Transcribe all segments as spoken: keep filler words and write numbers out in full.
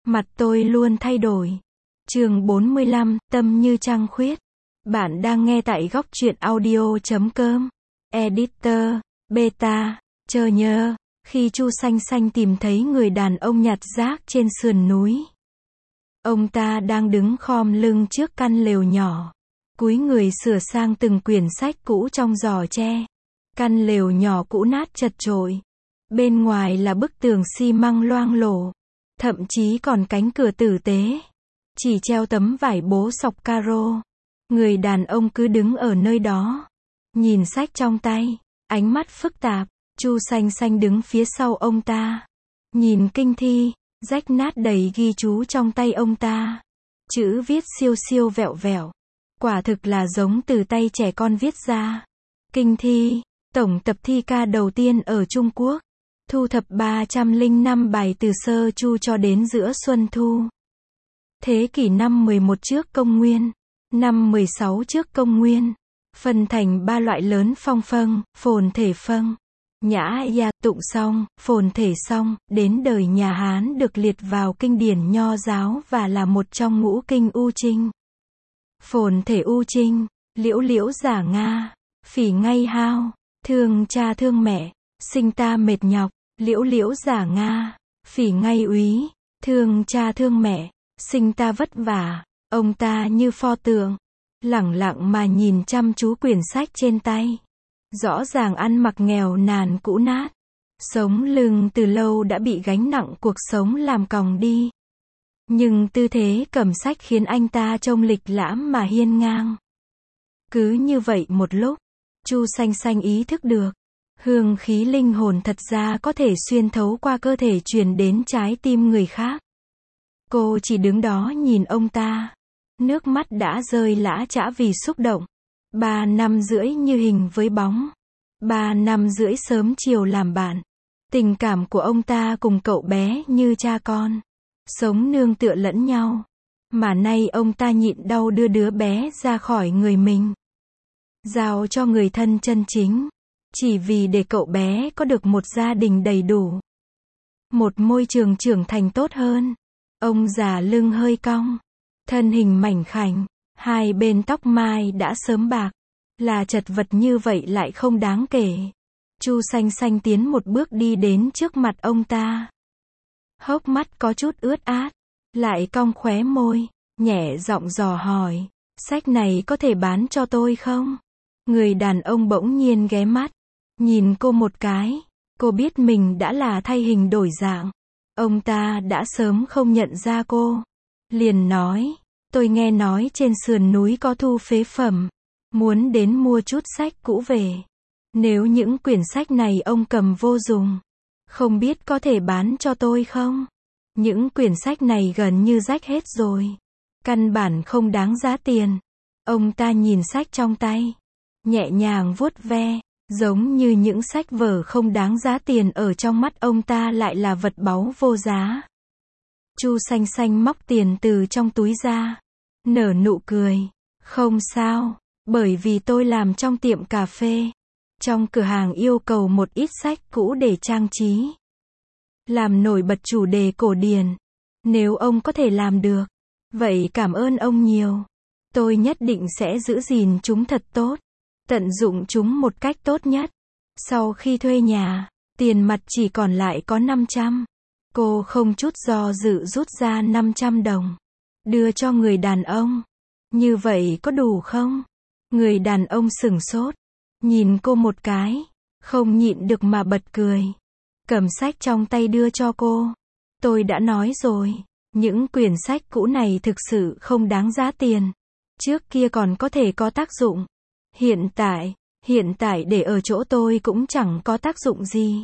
Mặt tôi luôn thay đổi. Chương bốn mươi lăm, Tâm như trăng khuyết. Bạn đang nghe tại góc truyện audio chấm com. Editor, Beta, chờ nhớ. Khi Chu Xanh Xanh tìm thấy người đàn ông nhặt rác trên sườn núi. Ông ta đang đứng khom lưng trước căn lều nhỏ. Cúi người sửa sang từng quyển sách cũ trong giỏ tre. Căn lều nhỏ cũ nát chật chội. Bên ngoài là bức tường xi măng loang lổ. Thậm chí còn cánh cửa tử tế. Chỉ treo tấm vải bố sọc caro. Người đàn ông cứ đứng ở nơi đó. Nhìn sách trong tay. Ánh mắt phức tạp. Chu Xanh Xanh đứng phía sau ông ta. Nhìn kinh thi. Rách nát đầy ghi chú trong tay ông ta. Chữ viết siêu siêu vẹo vẹo. Quả thực là giống từ tay trẻ con viết ra. Kinh thi. Tổng tập thi ca đầu tiên ở Trung Quốc. Thu thập ba trăm lẻ năm bài từ sơ chu cho đến giữa xuân thu. Thế kỷ năm mười một trước công nguyên. Năm mười sáu trước công nguyên. Phân thành ba loại lớn: phong phân, phồn thể phân, nhã ya. Tụng xong, phồn thể xong, đến đời nhà Hán được liệt vào kinh điển nho giáo và là một trong ngũ kinh U Trinh. Phồn thể U Trinh: liễu liễu giả Nga, phỉ ngay hao, thương cha thương mẹ, sinh ta mệt nhọc. Liễu liễu giả Nga, phỉ ngay úy, thương cha thương mẹ, sinh ta vất vả. Ông ta như pho tượng, lẳng lặng mà nhìn chăm chú quyển sách trên tay. Rõ ràng ăn mặc nghèo nàn cũ nát. Sống lưng từ lâu đã bị gánh nặng cuộc sống làm còng đi. Nhưng tư thế cầm sách khiến anh ta trông lịch lãm mà hiên ngang. Cứ như vậy một lúc, Chu Xanh Xanh ý thức được. Hương khí linh hồn thật ra có thể xuyên thấu qua cơ thể truyền đến trái tim người khác. Cô chỉ đứng đó nhìn ông ta. Nước mắt đã rơi lã chã vì xúc động. Ba năm rưỡi như hình với bóng. Ba năm rưỡi sớm chiều làm bạn. Tình cảm của ông ta cùng cậu bé như cha con. Sống nương tựa lẫn nhau. Mà nay ông ta nhịn đau đưa đứa bé ra khỏi người mình. Giao cho người thân chân chính. Chỉ vì để cậu bé có được một gia đình đầy đủ. Một môi trường trưởng thành tốt hơn. Ông già lưng hơi cong. Thân hình mảnh khảnh. Hai bên tóc mai đã sớm bạc. Là chật vật như vậy lại không đáng kể. Chu Xanh Xanh tiến một bước đi đến trước mặt ông ta. Hốc mắt có chút ướt át. Lại cong khóe môi. Nhẹ giọng dò hỏi. Sách này có thể bán cho tôi không? Người đàn ông bỗng nhiên ghé mắt. Nhìn cô một cái. Cô biết mình đã là thay hình đổi dạng. Ông ta đã sớm không nhận ra cô. Liền nói. Tôi nghe nói trên sườn núi có thu phế phẩm. Muốn đến mua chút sách cũ về. Nếu những quyển sách này ông cầm vô dụng. Không biết có thể bán cho tôi không? Những quyển sách này gần như rách hết rồi. Căn bản không đáng giá tiền. Ông ta nhìn sách trong tay. Nhẹ nhàng vuốt ve. Giống như những sách vở không đáng giá tiền ở trong mắt ông ta lại là vật báu vô giá. Chu Xanh Xanh móc tiền từ trong túi ra. Nở nụ cười. Không sao. Bởi vì tôi làm trong tiệm cà phê. Trong cửa hàng yêu cầu một ít sách cũ để trang trí. Làm nổi bật chủ đề cổ điển. Nếu ông có thể làm được. Vậy cảm ơn ông nhiều. Tôi nhất định sẽ giữ gìn chúng thật tốt. Tận dụng chúng một cách tốt nhất. Sau khi thuê nhà, tiền mặt chỉ còn lại có năm trăm. Cô không chút do dự rút ra năm trăm đồng. Đưa cho người đàn ông. Như vậy có đủ không? Người đàn ông sửng sốt. Nhìn cô một cái. Không nhịn được mà bật cười. Cầm sách trong tay đưa cho cô. Tôi đã nói rồi. Những quyển sách cũ này thực sự không đáng giá tiền. Trước kia còn có thể có tác dụng. Hiện tại, hiện tại để ở chỗ tôi cũng chẳng có tác dụng gì.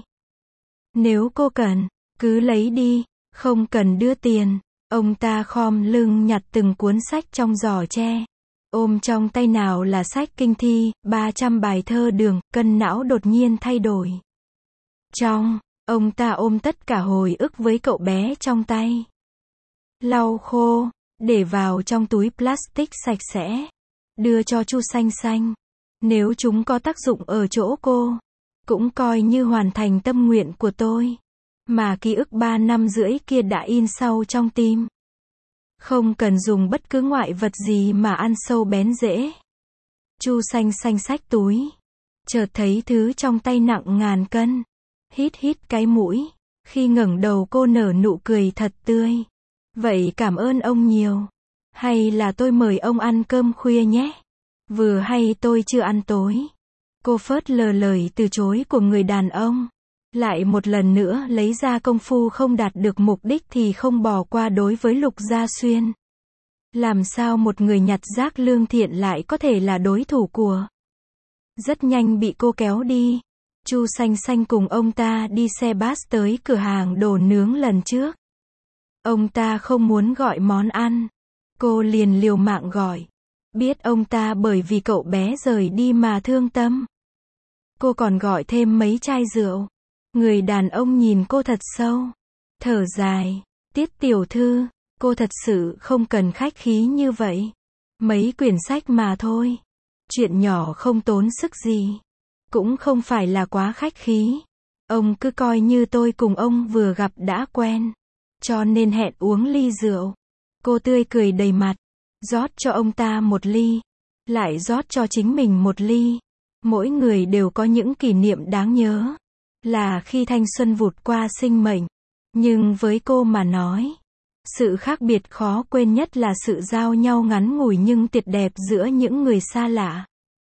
Nếu cô cần, cứ lấy đi, không cần đưa tiền. Ông ta khom lưng nhặt từng cuốn sách trong giỏ tre. Ôm trong tay nào là sách kinh thi, ba trăm bài thơ đường, cân não đột nhiên thay đổi. Trong, ông ta ôm tất cả hồi ức với cậu bé trong tay. Lau khô, để vào trong túi plastic sạch sẽ. Đưa cho Chu Xanh Xanh. Nếu chúng có tác dụng ở chỗ cô, cũng coi như hoàn thành tâm nguyện của tôi. Mà ký ức ba năm rưỡi kia đã in sâu trong tim. Không cần dùng bất cứ ngoại vật gì mà ăn sâu bén rễ. Chu Xanh Xanh xách túi. Chợt thấy thứ trong tay nặng ngàn cân. Hít hít cái mũi. Khi ngẩng đầu cô nở nụ cười thật tươi. Vậy cảm ơn ông nhiều. Hay là tôi mời ông ăn cơm khuya nhé. Vừa hay tôi chưa ăn tối. Cô phớt lờ lời từ chối của người đàn ông. Lại một lần nữa lấy ra công phu không đạt được mục đích thì không bỏ qua đối với Lục Gia Xuyên. Làm sao một người nhặt rác lương thiện lại có thể là đối thủ của. Rất nhanh bị cô kéo đi. Chu Xanh Xanh cùng ông ta đi xe bus tới cửa hàng đồ nướng lần trước. Ông ta không muốn gọi món ăn. Cô liền liều mạng gọi. Biết ông ta bởi vì cậu bé rời đi mà thương tâm. Cô còn gọi thêm mấy chai rượu. Người đàn ông nhìn cô thật sâu. Thở dài. Tiết tiểu thư, cô thật sự không cần khách khí như vậy. Mấy quyển sách mà thôi. Chuyện nhỏ không tốn sức gì. Cũng không phải là quá khách khí. Ông cứ coi như tôi cùng ông vừa gặp đã quen. Cho nên hẹn uống ly rượu. Cô tươi cười đầy mặt. Rót cho ông ta một ly. Lại rót cho chính mình một ly. Mỗi người đều có những kỷ niệm đáng nhớ. Là khi thanh xuân vụt qua sinh mệnh. Nhưng với cô mà nói. Sự khác biệt khó quên nhất là sự giao nhau ngắn ngủi nhưng tuyệt đẹp giữa những người xa lạ.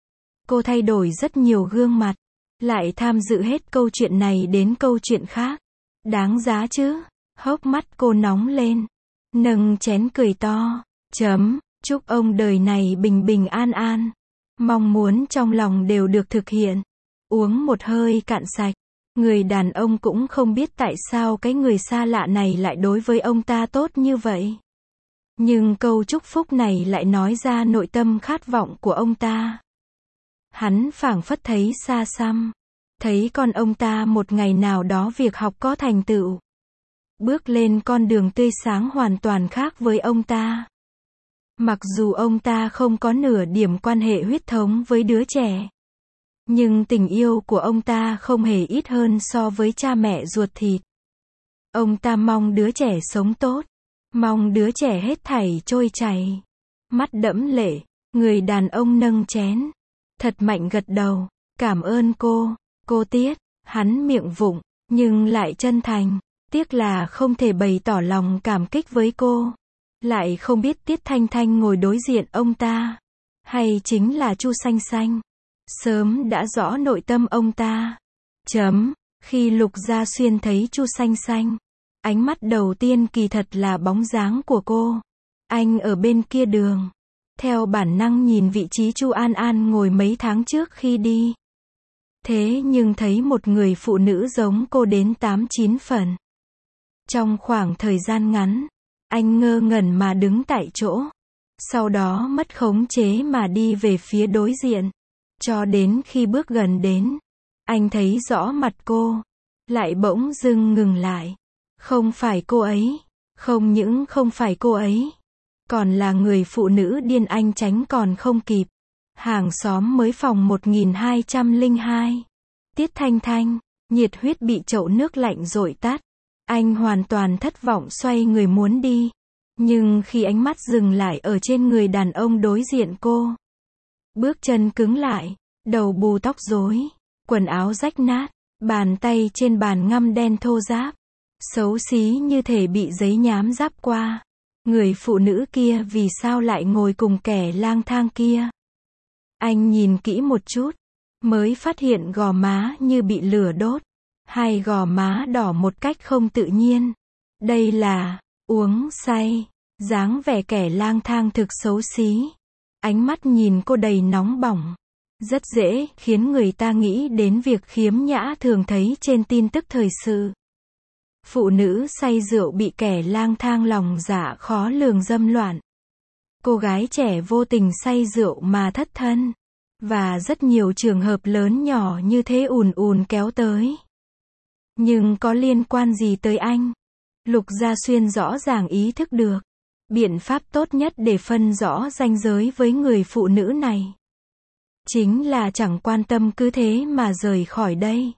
Cô thay đổi rất nhiều gương mặt. Lại tham dự hết câu chuyện này đến câu chuyện khác. Đáng giá chứ. Hốc mắt cô nóng lên. Nâng chén cười to. Chấm. Chúc ông đời này bình bình an an. Mong muốn trong lòng đều được thực hiện. Uống một hơi cạn sạch. Người đàn ông cũng không biết tại sao cái người xa lạ này lại đối với ông ta tốt như vậy. Nhưng câu chúc phúc này lại nói ra nội tâm khát vọng của ông ta. Hắn phảng phất thấy xa xăm. Thấy con ông ta một ngày nào đó việc học có thành tựu. Bước lên con đường tươi sáng hoàn toàn khác với ông ta. Mặc dù ông ta không có nửa điểm quan hệ huyết thống với đứa trẻ. Nhưng tình yêu của ông ta không hề ít hơn so với cha mẹ ruột thịt. Ông ta mong đứa trẻ sống tốt. Mong đứa trẻ hết thảy trôi chảy. Mắt đẫm lệ. Người đàn ông nâng chén. Thật mạnh gật đầu. Cảm ơn cô. Cô Tiết. Hắn miệng vụng. Nhưng lại chân thành. Tiếc là không thể bày tỏ lòng cảm kích với cô. Lại không biết Tiết Thanh Thanh ngồi đối diện ông ta. Hay chính là Chu Xanh Xanh. Sớm đã rõ nội tâm ông ta. Chấm. Khi Lục Gia Xuyên thấy Chu Xanh Xanh. Ánh mắt đầu tiên kỳ thật là bóng dáng của cô. Anh ở bên kia đường. Theo bản năng nhìn vị trí Chu An An ngồi mấy tháng trước khi đi. Thế nhưng thấy một người phụ nữ giống cô đến tám chín phần. Trong khoảng thời gian ngắn. Anh ngơ ngẩn mà đứng tại chỗ. Sau đó mất khống chế mà đi về phía đối diện. Cho đến khi bước gần đến. Anh thấy rõ mặt cô. Lại bỗng dưng ngừng lại. Không phải cô ấy. Không những không phải cô ấy. Còn là người phụ nữ điên anh tránh còn không kịp. Hàng xóm mới phòng một nghìn hai trăm lẻ hai. Tiết Thanh Thanh. Nhiệt huyết bị chậu nước lạnh dội tắt. Anh hoàn toàn thất vọng xoay người muốn đi. Nhưng khi ánh mắt dừng lại ở trên người đàn ông đối diện cô. Bước chân cứng lại. Đầu bù tóc rối. Quần áo rách nát. Bàn tay trên bàn ngăm đen thô ráp. Xấu xí như thể bị giấy nhám ráp qua. Người phụ nữ kia vì sao lại ngồi cùng kẻ lang thang kia? Anh nhìn kỹ một chút. Mới phát hiện gò má như bị lửa đốt. Hai gò má đỏ một cách không tự nhiên. Đây là uống say. Dáng vẻ kẻ lang thang thực xấu xí. Ánh mắt nhìn cô đầy nóng bỏng. Rất dễ khiến người ta nghĩ đến việc khiếm nhã thường thấy trên tin tức thời sự. Phụ nữ say rượu bị kẻ lang thang lòng dạ khó lường dâm loạn. Cô gái trẻ vô tình say rượu mà thất thân. Và rất nhiều trường hợp lớn nhỏ như thế ùn ùn kéo tới. Nhưng có liên quan gì tới anh? Lục Gia Xuyên rõ ràng ý thức được. Biện pháp tốt nhất để phân rõ ranh giới với người phụ nữ này. Chính là chẳng quan tâm cứ thế mà rời khỏi đây.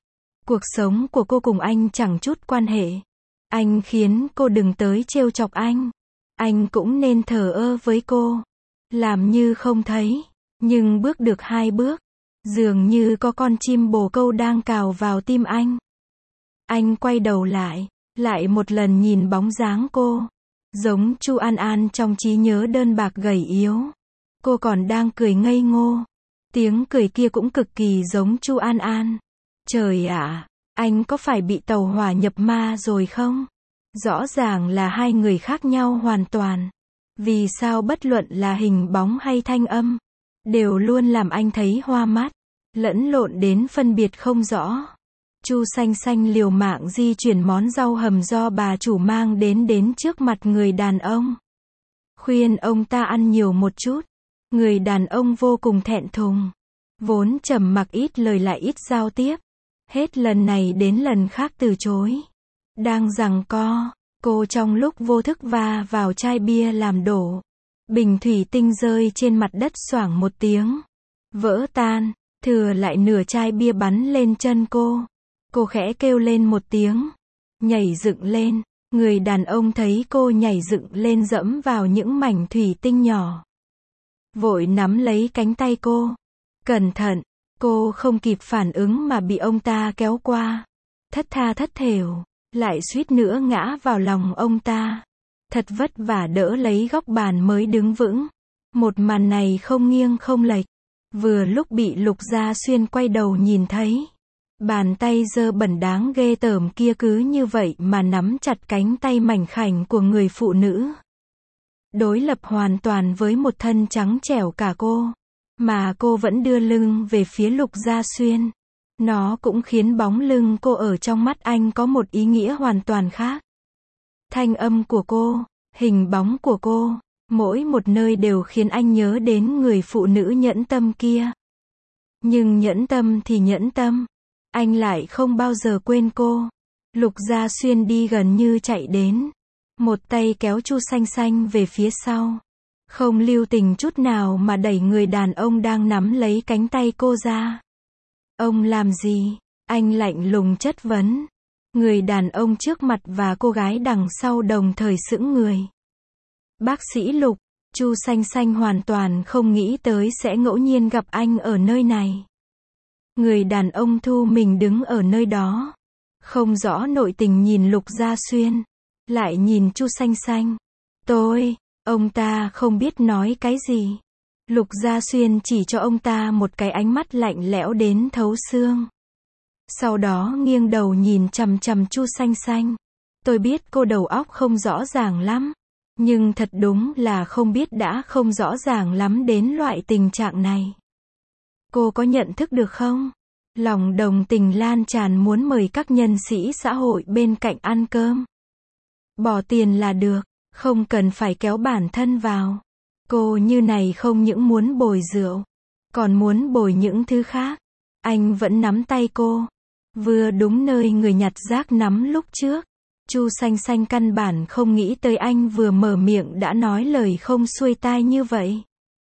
Cuộc sống của cô cùng anh chẳng chút quan hệ. Anh khiến cô đừng tới trêu chọc anh. Anh cũng nên thờ ơ với cô. Làm như không thấy. Nhưng bước được hai bước, dường như có con chim bồ câu đang cào vào tim anh. Anh quay đầu lại, lại một lần nhìn bóng dáng cô. Giống Chu An An trong trí nhớ đơn bạc gầy yếu. Cô còn đang cười ngây ngô. Tiếng cười kia cũng cực kỳ giống Chu An An. Trời ạ, anh có phải bị tàu hỏa nhập ma rồi không? Rõ ràng là hai người khác nhau hoàn toàn. Vì sao bất luận là hình bóng hay thanh âm, đều luôn làm anh thấy hoa mắt, lẫn lộn đến phân biệt không rõ. Chu Xanh Xanh liều mạng di chuyển món rau hầm do bà chủ mang đến đến trước mặt người đàn ông. Khuyên ông ta ăn nhiều một chút. Người đàn ông vô cùng thẹn thùng. Vốn trầm mặc ít lời lại ít giao tiếp. Hết lần này đến lần khác từ chối. Đang giằng co, cô trong lúc vô thức va vào chai bia làm đổ. Bình thủy tinh rơi trên mặt đất xoảng một tiếng. Vỡ tan, thừa lại nửa chai bia bắn lên chân cô. Cô khẽ kêu lên một tiếng. Nhảy dựng lên. Người đàn ông thấy cô nhảy dựng lên dẫm vào những mảnh thủy tinh nhỏ. Vội nắm lấy cánh tay cô. Cẩn thận. Cô không kịp phản ứng mà bị ông ta kéo qua. Thất tha thất thểu. Lại suýt nữa ngã vào lòng ông ta. Thật vất vả đỡ lấy góc bàn mới đứng vững. Một màn này không nghiêng không lệch. Vừa lúc bị Lục Gia Xuyên quay đầu nhìn thấy. Bàn tay dơ bẩn đáng ghê tởm kia cứ như vậy mà nắm chặt cánh tay mảnh khảnh của người phụ nữ. Đối lập hoàn toàn với một thân trắng trẻo cả cô. Mà cô vẫn đưa lưng về phía Lục Gia Xuyên. Nó cũng khiến bóng lưng cô ở trong mắt anh có một ý nghĩa hoàn toàn khác. Thanh âm của cô, hình bóng của cô, mỗi một nơi đều khiến anh nhớ đến người phụ nữ nhẫn tâm kia. Nhưng nhẫn tâm thì nhẫn tâm. Anh lại không bao giờ quên cô. Lục Gia Xuyên đi gần như chạy đến. Một tay kéo Chu Xanh Xanh về phía sau. Không lưu tình chút nào mà đẩy người đàn ông đang nắm lấy cánh tay cô ra. Ông làm gì? Anh lạnh lùng chất vấn. Người đàn ông trước mặt và cô gái đằng sau đồng thời sững người. Bác sĩ Lục, Chu Xanh Xanh hoàn toàn không nghĩ tới sẽ ngẫu nhiên gặp anh ở nơi này. Người đàn ông thu mình đứng ở nơi đó. Không rõ nội tình nhìn Lục Gia Xuyên. Lại nhìn Chu Xanh Xanh. Tôi, ông ta không biết nói cái gì. Lục Gia Xuyên chỉ cho ông ta một cái ánh mắt lạnh lẽo đến thấu xương. Sau đó nghiêng đầu nhìn chằm chằm Chu Xanh Xanh. Tôi biết cô đầu óc không rõ ràng lắm. Nhưng thật đúng là không biết đã không rõ ràng lắm đến loại tình trạng này. Cô có nhận thức được không? Lòng đồng tình lan tràn muốn mời các nhân sĩ xã hội bên cạnh ăn cơm. Bỏ tiền là được, không cần phải kéo bản thân vào. Cô như này không những muốn bồi rượu, còn muốn bồi những thứ khác. Anh vẫn nắm tay cô. Vừa đúng nơi người nhặt rác nắm lúc trước. Chu Xanh Xanh căn bản không nghĩ tới anh vừa mở miệng đã nói lời không xuôi tai như vậy.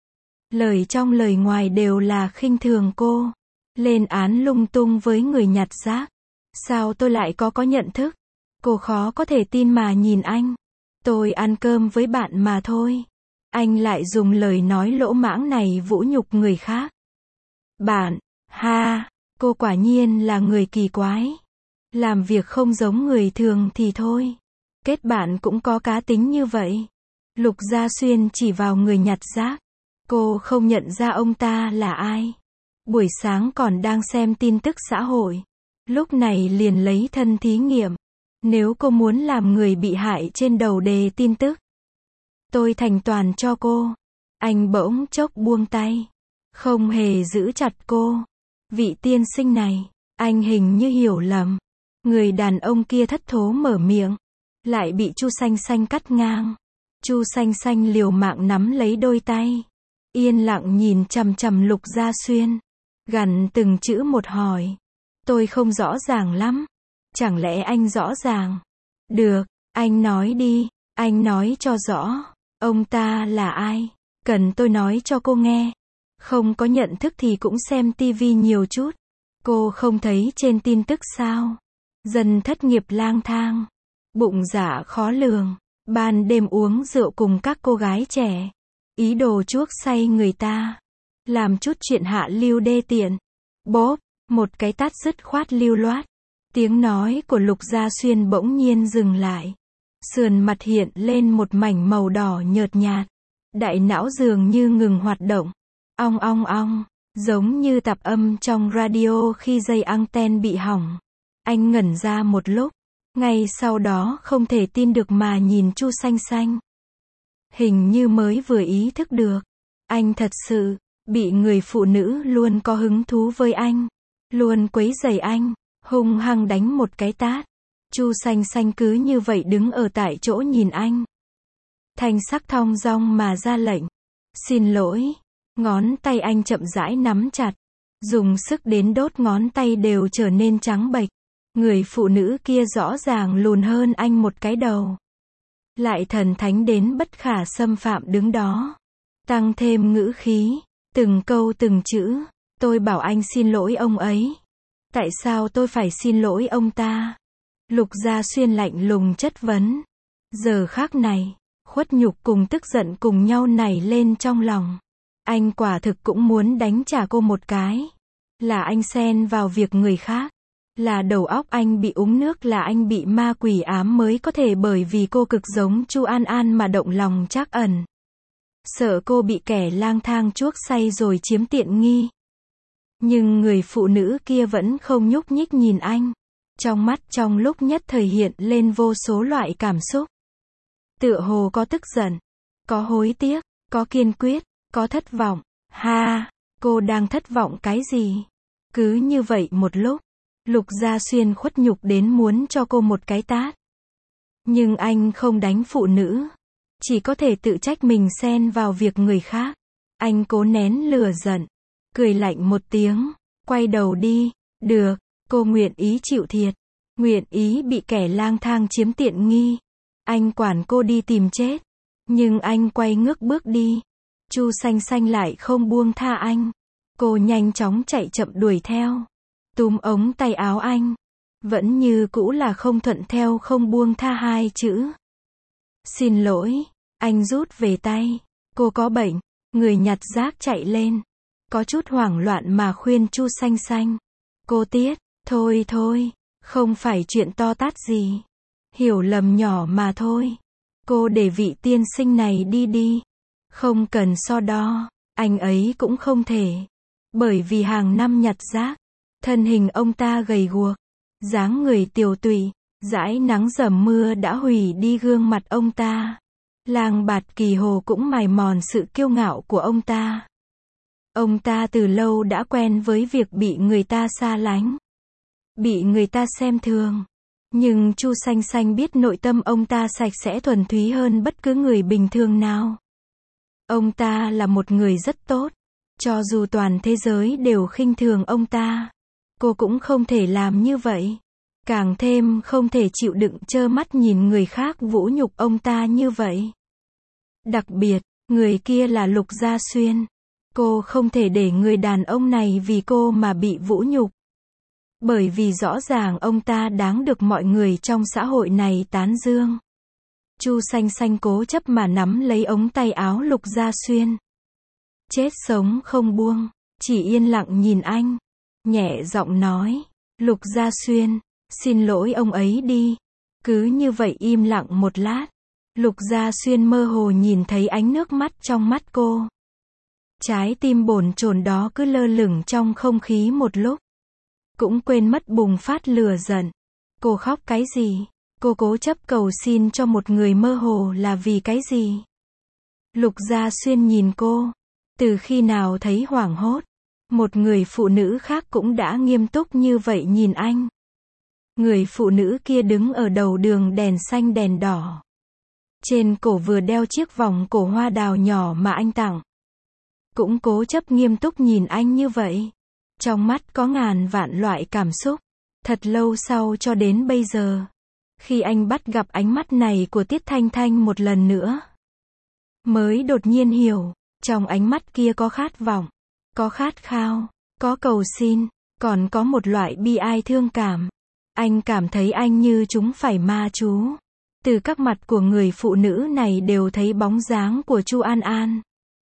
Lời trong lời ngoài đều là khinh thường cô. Lên án lung tung với người nhặt rác. Sao tôi lại có có nhận thức? Cô khó có thể tin mà nhìn anh. Tôi ăn cơm với bạn mà thôi. Anh lại dùng lời nói lỗ mãng này vũ nhục người khác. Bạn, ha, cô quả nhiên là người kỳ quái. Làm việc không giống người thường thì thôi. Kết bạn cũng có cá tính như vậy. Lục Gia Xuyên chỉ vào người nhặt rác. Cô không nhận ra ông ta là ai. Buổi sáng còn đang xem tin tức xã hội. Lúc này liền lấy thân thí nghiệm. Nếu cô muốn làm người bị hại trên đầu đề tin tức, tôi thành toàn cho cô. Anh bỗng chốc buông tay. Không hề giữ chặt cô. Vị tiên sinh này, anh hình như hiểu lầm. Người đàn ông kia thất thố mở miệng. Lại bị Chu Xanh Xanh cắt ngang. Chu Xanh Xanh liều mạng nắm lấy đôi tay. Yên lặng nhìn chằm chằm Lục Gia Xuyên. Gằn từng chữ một hỏi. Tôi không rõ ràng lắm. Chẳng lẽ anh rõ ràng? Được, anh nói đi. Anh nói cho rõ. Ông ta là ai? Cần tôi nói cho cô nghe. Không có nhận thức thì cũng xem tivi nhiều chút. Cô không thấy trên tin tức sao? Dân thất nghiệp lang thang, bụng dạ khó lường, ban đêm uống rượu cùng các cô gái trẻ, ý đồ chuốc say người ta, làm chút chuyện hạ lưu đê tiện. Bốp, một cái tát dứt khoát lưu loát. Tiếng nói của Lục Gia Xuyên bỗng nhiên dừng lại. Sườn mặt hiện lên một mảnh màu đỏ nhợt nhạt. Đại não dường như ngừng hoạt động. Ong ong ong, giống như tạp âm trong radio khi dây anten bị hỏng. Anh ngẩn ra một lúc, ngay sau đó không thể tin được mà nhìn Chu Xanh Xanh. Hình như mới vừa ý thức được, anh thật sự bị người phụ nữ luôn có hứng thú với anh, luôn quấy rầy anh, hung hăng đánh một cái tát. Chu Xanh Xanh cứ như vậy đứng ở tại chỗ nhìn anh. Thanh sắc thong dong mà ra lệnh. Xin lỗi. Ngón tay anh chậm rãi nắm chặt, dùng sức đến đốt ngón tay đều trở nên trắng bệch. Người phụ nữ kia rõ ràng lùn hơn anh một cái đầu, lại thần thánh đến bất khả xâm phạm đứng đó, tăng thêm ngữ khí, từng câu từng chữ. Tôi bảo anh xin lỗi ông ấy. Tại sao tôi phải xin lỗi ông ta? Lục Gia Xuyên lạnh lùng chất vấn. Giờ khắc này, khuất nhục cùng tức giận cùng nhau nảy lên trong lòng. Anh quả thực cũng muốn đánh trả cô một cái. Là anh xen vào việc người khác. Là đầu óc anh bị uống nước, là anh bị ma quỷ ám mới có thể bởi vì cô cực giống Chu An An mà động lòng trắc ẩn. Sợ cô bị kẻ lang thang chuốc say rồi chiếm tiện nghi. Nhưng người phụ nữ kia vẫn không nhúc nhích nhìn anh. Trong mắt trong lúc nhất thời hiện lên vô số loại cảm xúc. Tựa hồ có tức giận, có hối tiếc, có kiên quyết, có thất vọng. Ha, cô đang thất vọng cái gì? Cứ như vậy một lúc, Lục Gia Xuyên khuất nhục đến muốn cho cô một cái tát. Nhưng anh không đánh phụ nữ, chỉ có thể tự trách mình xen vào việc người khác. Anh cố nén lửa giận, cười lạnh một tiếng, quay đầu đi. Được, cô nguyện ý chịu thiệt, nguyện ý bị kẻ lang thang chiếm tiện nghi. Anh quản cô đi tìm chết. Nhưng anh quay ngước bước đi. Chu Xanh Xanh lại không buông tha anh. Cô nhanh chóng chạy chậm đuổi theo, túm ống tay áo anh. Vẫn như cũ là không thuận theo không buông tha hai chữ. Xin lỗi. Anh rút về tay. Cô có bệnh. Người nhặt rác chạy lên, có chút hoảng loạn mà khuyên Chu Xanh Xanh. Cô Tiết, thôi thôi, không phải chuyện to tát gì. Hiểu lầm nhỏ mà thôi. Cô để vị tiên sinh này đi đi. Không cần so đo, anh ấy cũng không thể. Bởi vì hàng năm nhặt rác, thân hình ông ta gầy guộc, dáng người tiều tụy, dãi nắng dầm mưa đã hủy đi gương mặt ông ta. Lang bạt kỳ hồ cũng mài mòn sự kiêu ngạo của ông ta. Ông ta từ lâu đã quen với việc bị người ta xa lánh, bị người ta xem thường. Nhưng Chu Xanh Xanh biết nội tâm ông ta sạch sẽ thuần túy hơn bất cứ người bình thường nào. Ông ta là một người rất tốt. Cho dù toàn thế giới đều khinh thường ông ta, cô cũng không thể làm như vậy. Càng thêm không thể chịu đựng trơ mắt nhìn người khác vũ nhục ông ta như vậy. Đặc biệt, người kia là Lục Gia Xuyên. Cô không thể để người đàn ông này vì cô mà bị vũ nhục. Bởi vì rõ ràng ông ta đáng được mọi người trong xã hội này tán dương. Chu Xanh Xanh cố chấp mà nắm lấy ống tay áo Lục Gia Xuyên. Chết sống không buông, chỉ yên lặng nhìn anh. Nhẹ giọng nói, Lục Gia Xuyên, xin lỗi ông ấy đi. Cứ như vậy im lặng một lát. Lục Gia Xuyên mơ hồ nhìn thấy ánh nước mắt trong mắt cô. Trái tim bồn chồn đó cứ lơ lửng trong không khí một lúc. Cũng quên mất bùng phát lửa giận. Cô khóc cái gì? Cô cố chấp cầu xin cho một người mơ hồ là vì cái gì? Lục Gia Xuyên nhìn cô. Từ khi nào thấy hoảng hốt, một người phụ nữ khác cũng đã nghiêm túc như vậy nhìn anh. Người phụ nữ kia đứng ở đầu đường đèn xanh đèn đỏ. Trên cổ vừa đeo chiếc vòng cổ hoa đào nhỏ mà anh tặng. Cũng cố chấp nghiêm túc nhìn anh như vậy. Trong mắt có ngàn vạn loại cảm xúc. Thật lâu sau cho đến bây giờ, khi anh bắt gặp ánh mắt này của Tiết Thanh Thanh một lần nữa, mới đột nhiên hiểu, trong ánh mắt kia có khát vọng, có khát khao, có cầu xin, Còn có một loại bi ai thương cảm. Anh cảm thấy anh như chúng phải ma chú. Từ các mặt của người phụ nữ này đều thấy bóng dáng của Chu An An.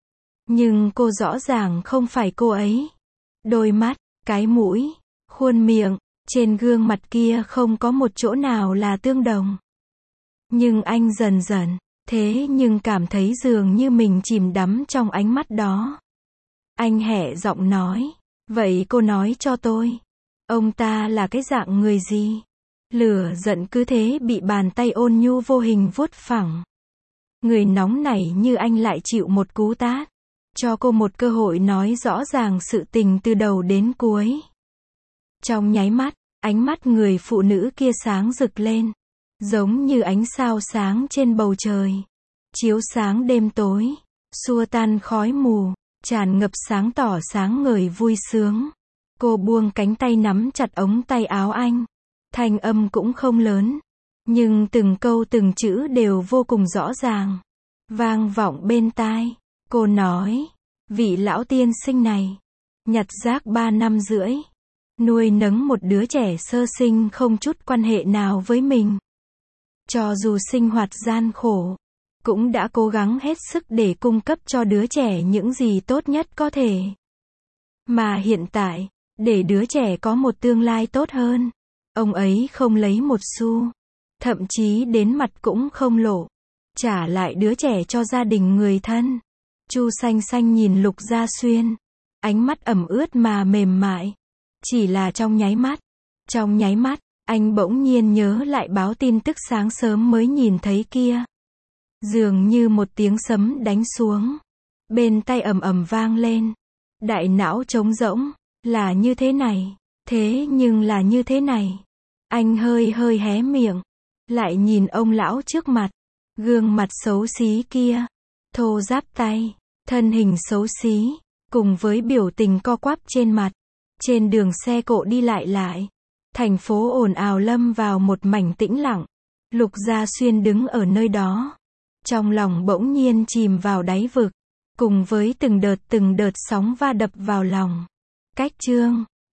Nhưng cô rõ ràng không phải cô ấy. Đôi mắt, cái mũi, khuôn miệng, trên gương mặt kia không có một chỗ nào là tương đồng. Nhưng anh dần dần, thế nhưng cảm thấy dường như mình chìm đắm trong ánh mắt đó. Anh hẹ giọng nói, vậy cô nói cho tôi, ông ta là cái dạng người gì? Lửa giận cứ thế bị bàn tay ôn nhu vô hình vuốt phẳng. Người nóng nảy như anh lại chịu một cú tát, cho cô một cơ hội nói rõ ràng sự tình từ đầu đến cuối. Trong nháy mắt, ánh mắt người phụ nữ kia sáng rực lên, giống như ánh sao sáng trên bầu trời, chiếu sáng đêm tối, xua tan khói mù, tràn ngập sáng tỏ sáng ngời vui sướng. Cô buông cánh tay nắm chặt ống tay áo anh. Thanh âm cũng không lớn, nhưng từng câu từng chữ đều vô cùng rõ ràng, vang vọng bên tai. Cô nói, vị lão tiên sinh này, nhặt rác ba năm rưỡi, nuôi nấng một đứa trẻ sơ sinh không chút quan hệ nào với mình. Cho dù sinh hoạt gian khổ, cũng đã cố gắng hết sức để cung cấp cho đứa trẻ những gì tốt nhất có thể. Mà hiện tại, để đứa trẻ có một tương lai tốt hơn, ông ấy không lấy một xu, thậm chí đến mặt cũng không lộ, trả lại đứa trẻ cho gia đình người thân. Chu Xanh Xanh nhìn Lục Gia Xuyên, ánh mắt ẩm ướt mà mềm mại. Chỉ là trong nháy mắt, trong nháy mắt, anh bỗng nhiên nhớ lại báo tin tức sáng sớm mới nhìn thấy kia. Dường như một tiếng sấm đánh xuống, bên tai ầm ầm vang lên. Đại não trống rỗng, là như thế này, thế nhưng là như thế này. Anh hơi hơi hé miệng, lại nhìn ông lão trước mặt, gương mặt xấu xí kia, thô ráp tay, thân hình xấu xí, cùng với biểu tình co quắp trên mặt. Trên đường xe cộ đi lại lại, thành phố ồn ào lâm vào một mảnh tĩnh lặng. Lục Gia Xuyên đứng ở nơi đó, trong lòng bỗng nhiên chìm vào đáy vực, cùng với từng đợt từng đợt sóng va đập vào lòng. Cách chương